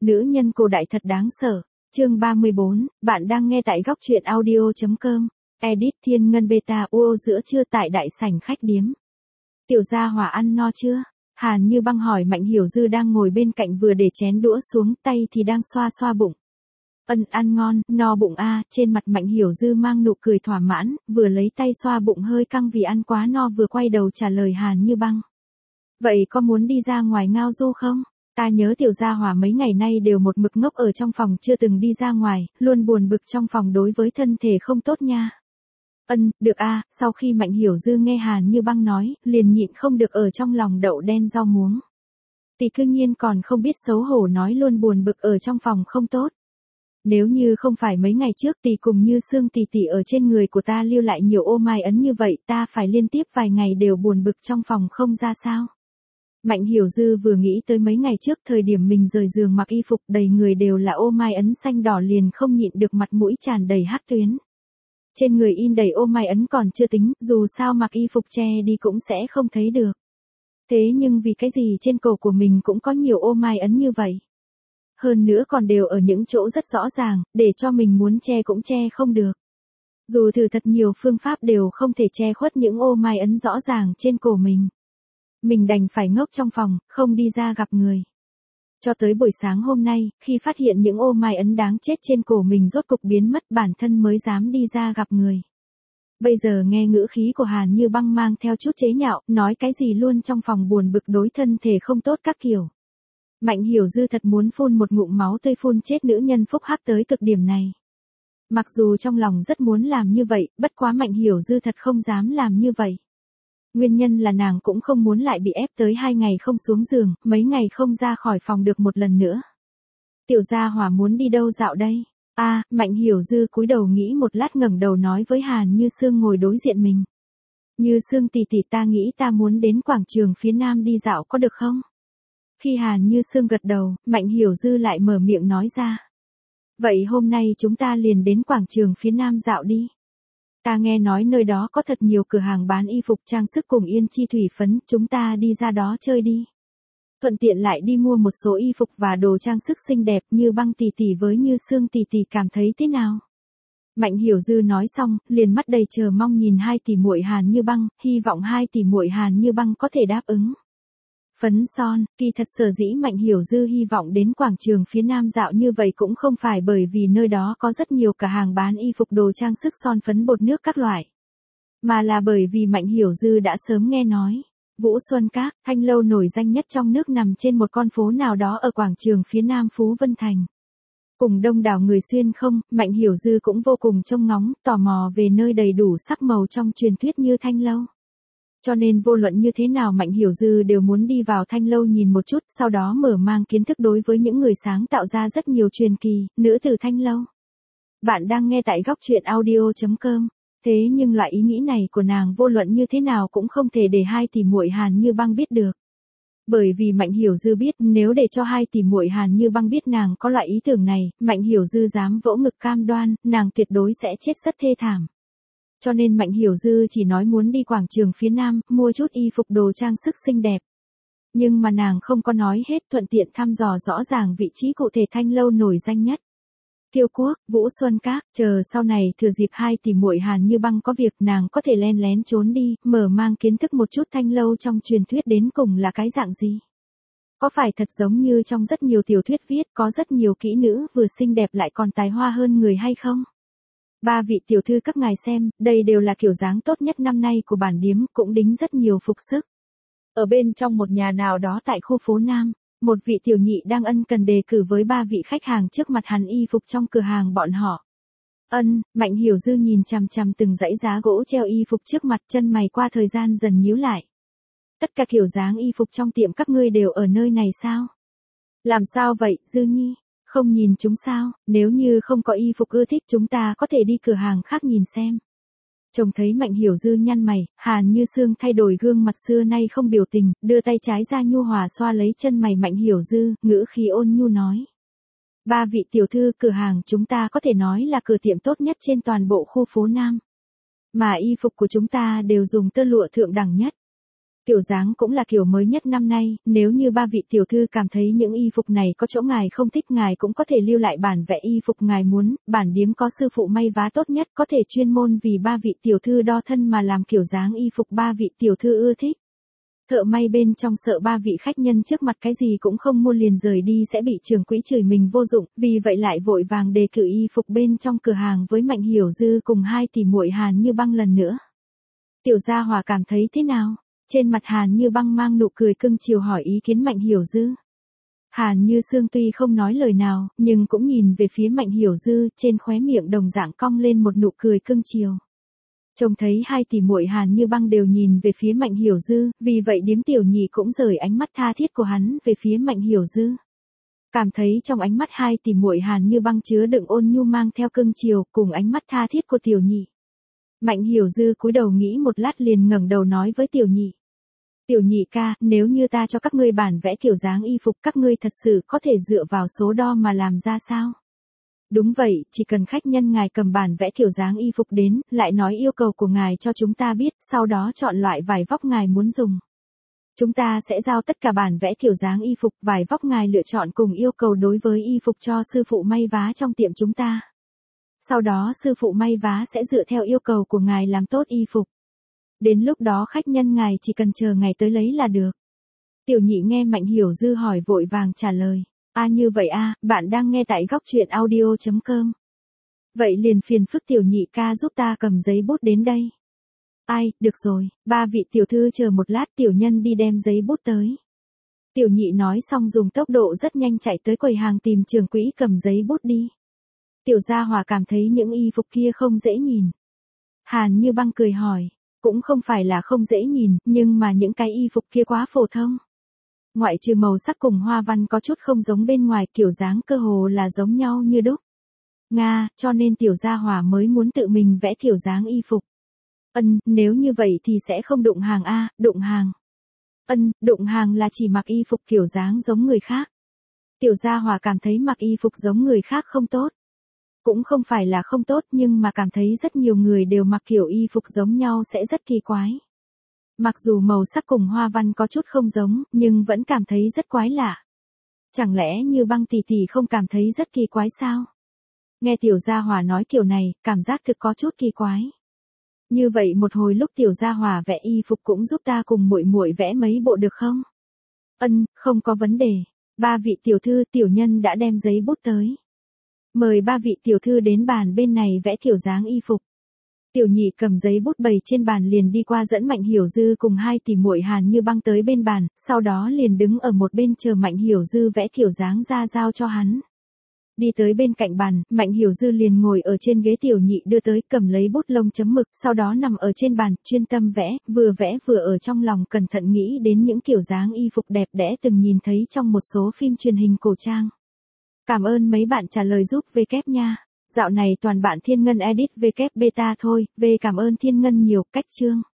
Nữ nhân cổ đại thật đáng sợ. Chương 34, bạn đang nghe tại góc truyện audio.com. Edit Thiên Ngân Beta UO giữa trưa tại đại sảnh khách điếm. Tiểu gia hỏa ăn no chưa? Hàn Như Băng hỏi Mạnh Hiểu Dư đang ngồi bên cạnh vừa để chén đũa xuống, tay thì đang xoa xoa bụng. Ăn ngon, no bụng a. Trên mặt Mạnh Hiểu Dư mang nụ cười thỏa mãn, vừa lấy tay xoa bụng hơi căng vì ăn quá no vừa quay đầu trả lời Hàn Như Băng. Vậy có muốn đi ra ngoài ngao du không? Ta nhớ tiểu gia hỏa mấy ngày nay đều một mực ngốc ở trong phòng chưa từng đi ra ngoài, luôn buồn bực trong phòng đối với thân thể không tốt nha. Được a. Sau khi Mạnh Hiểu Dư nghe Hàn Như Băng nói, liền nhịn không được ở trong lòng đậu đen rau muống. Tỷ cư nhiên còn không biết xấu hổ nói luôn buồn bực ở trong phòng không tốt. Nếu như không phải mấy ngày trước tỷ cùng Như Sương tỷ tỷ ở trên người của ta lưu lại nhiều ô mai ấn như vậy ta phải liên tiếp vài ngày đều buồn bực trong phòng không ra sao. Mạnh Hiểu Dư vừa nghĩ tới mấy ngày trước thời điểm mình rời giường mặc y phục đầy người đều là ô mai ấn xanh đỏ liền không nhịn được mặt mũi tràn đầy hắc tuyến. Trên người in đầy ô mai ấn còn chưa tính, dù sao mặc y phục che đi cũng sẽ không thấy được. Thế nhưng vì cái gì trên cổ của mình cũng có nhiều ô mai ấn như vậy? Hơn nữa còn đều ở những chỗ rất rõ ràng, để cho mình muốn che cũng che không được. Dù thử thật nhiều phương pháp đều không thể che khuất những ô mai ấn rõ ràng trên cổ mình. Mình đành phải ngốc trong phòng, không đi ra gặp người. Cho tới buổi sáng hôm nay, khi phát hiện những ô mai ấn đáng chết trên cổ mình rốt cục biến mất bản thân mới dám đi ra gặp người. Bây giờ nghe ngữ khí của Hàn Như Băng mang theo chút chế nhạo, nói cái gì luôn trong phòng buồn bực đối thân thể không tốt các kiểu. Mạnh Hiểu Dư thật muốn phun một ngụm máu tươi phun chết nữ nhân phúc hắc tới cực điểm này. Mặc dù trong lòng rất muốn làm như vậy, bất quá Mạnh Hiểu Dư thật không dám làm như vậy. Nguyên nhân là nàng cũng không muốn lại bị ép tới 2 ngày không xuống giường, mấy ngày không ra khỏi phòng được một lần nữa. Tiểu gia hỏa muốn đi đâu dạo đây? Mạnh Hiểu Dư cúi đầu nghĩ một lát ngẩng đầu nói với Hàn Như Sương ngồi đối diện mình. Như Sương tỷ tỷ ta nghĩ ta muốn đến quảng trường phía nam đi dạo có được không? Khi Hàn Như Sương gật đầu, Mạnh Hiểu Dư lại mở miệng nói ra. Vậy hôm nay chúng ta liền đến quảng trường phía nam dạo đi. Ta nghe nói nơi đó có thật nhiều cửa hàng bán y phục trang sức cùng yên chi thủy phấn, chúng ta đi ra đó chơi đi. Thuận tiện lại đi mua một số y phục và đồ trang sức xinh đẹp Như Băng tỷ tỷ với Như Sương tỷ tỷ cảm thấy thế nào? Mạnh Hiểu Dư nói xong, liền mắt đầy chờ mong nhìn hai tỷ muội Hàn Như Băng, hy vọng hai tỷ muội Hàn Như Băng có thể đáp ứng. Phấn son, kỳ thật sở dĩ Mạnh Hiểu Dư hy vọng đến quảng trường phía nam dạo như vậy cũng không phải bởi vì nơi đó có rất nhiều cửa hàng bán y phục đồ trang sức son phấn bột nước các loại. Mà là bởi vì Mạnh Hiểu Dư đã sớm nghe nói, Vũ Xuân Các, thanh lâu nổi danh nhất trong nước nằm trên một con phố nào đó ở quảng trường phía nam Phú Vân Thành. Cùng đông đảo người xuyên không, Mạnh Hiểu Dư cũng vô cùng trông ngóng, tò mò về nơi đầy đủ sắc màu trong truyền thuyết như thanh lâu. Cho nên vô luận như thế nào Mạnh Hiểu Dư đều muốn đi vào thanh lâu nhìn một chút, sau đó mở mang kiến thức đối với những người sáng tạo ra rất nhiều truyền kỳ, nữ tử thanh lâu. Bạn đang nghe tại góc truyện audio.com. Thế nhưng loại ý nghĩ này của nàng vô luận như thế nào cũng không thể để hai tỷ muội Hàn Như Băng biết được. Bởi vì Mạnh Hiểu Dư biết nếu để cho hai tỷ muội Hàn Như Băng biết nàng có loại ý tưởng này, Mạnh Hiểu Dư dám vỗ ngực cam đoan, nàng tuyệt đối sẽ chết rất thê thảm. Cho nên Mạnh Hiểu Dư chỉ nói muốn đi quảng trường phía nam, mua chút y phục đồ trang sức xinh đẹp. Nhưng mà nàng không có nói hết, thuận tiện thăm dò rõ ràng vị trí cụ thể thanh lâu nổi danh nhất. Kiêu Quốc, Vũ Xuân Các, chờ sau này thừa dịp hai tỷ muội Hàn Như Băng có việc nàng có thể len lén trốn đi, mở mang kiến thức một chút thanh lâu trong truyền thuyết đến cùng là cái dạng gì. Có phải thật giống như trong rất nhiều tiểu thuyết viết có rất nhiều kỹ nữ vừa xinh đẹp lại còn tài hoa hơn người hay không? Ba vị tiểu thư các ngài xem, đây đều là kiểu dáng tốt nhất năm nay của bản điếm, cũng đính rất nhiều phục sức. Ở bên trong một nhà nào đó tại khu phố Nam, một vị tiểu nhị đang ân cần đề cử với ba vị khách hàng trước mặt hắn y phục trong cửa hàng bọn họ. Mạnh Hiểu Dư nhìn chằm chằm từng dãy giá gỗ treo y phục trước mặt, chân mày qua thời gian dần nhíu lại. Tất cả kiểu dáng y phục trong tiệm các ngươi đều ở nơi này sao? Làm sao vậy, Dư Nhi? Không nhìn chúng sao? Nếu như không có y phục ưa thích chúng ta có thể đi cửa hàng khác nhìn xem. Trông thấy Mạnh Hiểu Dư nhăn mày, Hàn Như Sương thay đổi gương mặt xưa nay không biểu tình, đưa tay trái ra nhu hòa xoa lấy chân mày Mạnh Hiểu Dư, ngữ khí ôn nhu nói. Ba vị tiểu thư, cửa hàng chúng ta có thể nói là cửa tiệm tốt nhất trên toàn bộ khu phố Nam. Mà y phục của chúng ta đều dùng tơ lụa thượng đẳng nhất. Kiểu dáng cũng là kiểu mới nhất năm nay, nếu như ba vị tiểu thư cảm thấy những y phục này có chỗ ngài không thích ngài cũng có thể lưu lại bản vẽ y phục ngài muốn, bản điếm có sư phụ may vá tốt nhất có thể chuyên môn vì ba vị tiểu thư đo thân mà làm kiểu dáng y phục ba vị tiểu thư ưa thích. Thợ may bên trong sợ ba vị khách nhân trước mặt cái gì cũng không mua liền rời đi sẽ bị trưởng quỹ chửi mình vô dụng, vì vậy lại vội vàng đề cử y phục bên trong cửa hàng với Mạnh Hiểu Dư cùng hai tỷ muội Hàn Như Băng lần nữa. Tiểu Gia Hòa cảm thấy thế nào? Trên mặt Hàn Như Băng mang nụ cười cưng chiều hỏi ý kiến Mạnh Hiểu Dư. Hàn Như Sương tuy không nói lời nào, nhưng cũng nhìn về phía Mạnh Hiểu Dư, trên khóe miệng đồng dạng cong lên một nụ cười cưng chiều. Trông thấy hai tỷ muội Hàn Như Băng đều nhìn về phía Mạnh Hiểu Dư, vì vậy điếm tiểu nhị cũng rời ánh mắt tha thiết của hắn về phía Mạnh Hiểu Dư. Cảm thấy trong ánh mắt hai tỷ muội Hàn Như Băng chứa đựng ôn nhu mang theo cưng chiều cùng ánh mắt tha thiết của tiểu nhị. Mạnh Hiểu Dư cúi đầu nghĩ một lát liền ngẩng đầu nói với tiểu nhị. Tiểu nhị ca, nếu như ta cho các ngươi bản vẽ kiểu dáng y phục các ngươi thật sự có thể dựa vào số đo mà làm ra sao? Đúng vậy, chỉ cần khách nhân ngài cầm bản vẽ kiểu dáng y phục đến, lại nói yêu cầu của ngài cho chúng ta biết, sau đó chọn loại vải vóc ngài muốn dùng. Chúng ta sẽ giao tất cả bản vẽ kiểu dáng y phục, vải vóc ngài lựa chọn cùng yêu cầu đối với y phục cho sư phụ may vá trong tiệm chúng ta. Sau đó sư phụ may vá sẽ dựa theo yêu cầu của ngài làm tốt y phục. Đến lúc đó khách nhân ngài chỉ cần chờ ngày tới lấy là được. Tiểu nhị nghe Mạnh Hiểu Dư hỏi vội vàng trả lời. Như vậy bạn đang nghe tại góc truyện audio.com. Vậy liền phiền phức tiểu nhị ca giúp ta cầm giấy bút đến đây. Được rồi, ba vị tiểu thư chờ một lát tiểu nhân đi đem giấy bút tới. Tiểu nhị nói xong dùng tốc độ rất nhanh chạy tới quầy hàng tìm trưởng quỹ cầm giấy bút đi. Tiểu Gia Hòa cảm thấy những y phục kia không dễ nhìn. Hàn Như Băng cười hỏi, cũng không phải là không dễ nhìn, nhưng mà những cái y phục kia quá phổ thông. Ngoại trừ màu sắc cùng hoa văn có chút không giống bên ngoài, kiểu dáng cơ hồ là giống nhau như đúc. Cho nên Tiểu Gia Hòa mới muốn tự mình vẽ kiểu dáng y phục. Nếu như vậy thì sẽ không đụng hàng đụng hàng. Đụng hàng là chỉ mặc y phục kiểu dáng giống người khác. Tiểu Gia Hòa cảm thấy mặc y phục giống người khác không tốt. Cũng không phải là không tốt nhưng mà cảm thấy rất nhiều người đều mặc kiểu y phục giống nhau sẽ rất kỳ quái. Mặc dù màu sắc cùng hoa văn có chút không giống, nhưng vẫn cảm thấy rất quái lạ. Chẳng lẽ Như Băng tỷ tỷ không cảm thấy rất kỳ quái sao? Nghe Tiểu Gia Hòa nói kiểu này, cảm giác thực có chút kỳ quái. Như vậy một hồi lúc Tiểu Gia Hòa vẽ y phục cũng giúp ta cùng muội muội vẽ mấy bộ được không? Không có vấn đề. Ba vị tiểu thư tiểu nhân đã đem giấy bút tới. Mời ba vị tiểu thư đến bàn bên này vẽ kiểu dáng y phục. Tiểu nhị cầm giấy bút bày trên bàn liền đi qua dẫn Mạnh Hiểu Dư cùng hai tỷ muội Hàn Như Băng tới bên bàn, sau đó liền đứng ở một bên chờ Mạnh Hiểu Dư vẽ kiểu dáng ra giao cho hắn. Đi tới bên cạnh bàn, Mạnh Hiểu Dư liền ngồi ở trên ghế tiểu nhị đưa tới cầm lấy bút lông chấm mực, sau đó nằm ở trên bàn, chuyên tâm vẽ vừa ở trong lòng cẩn thận nghĩ đến những kiểu dáng y phục đẹp đẽ từng nhìn thấy trong một số phim truyền hình cổ trang. Cảm ơn mấy bạn trả lời giúp W nha. Dạo này toàn bạn Thiên Ngân edit W beta thôi, cảm ơn Thiên Ngân nhiều, cách chương.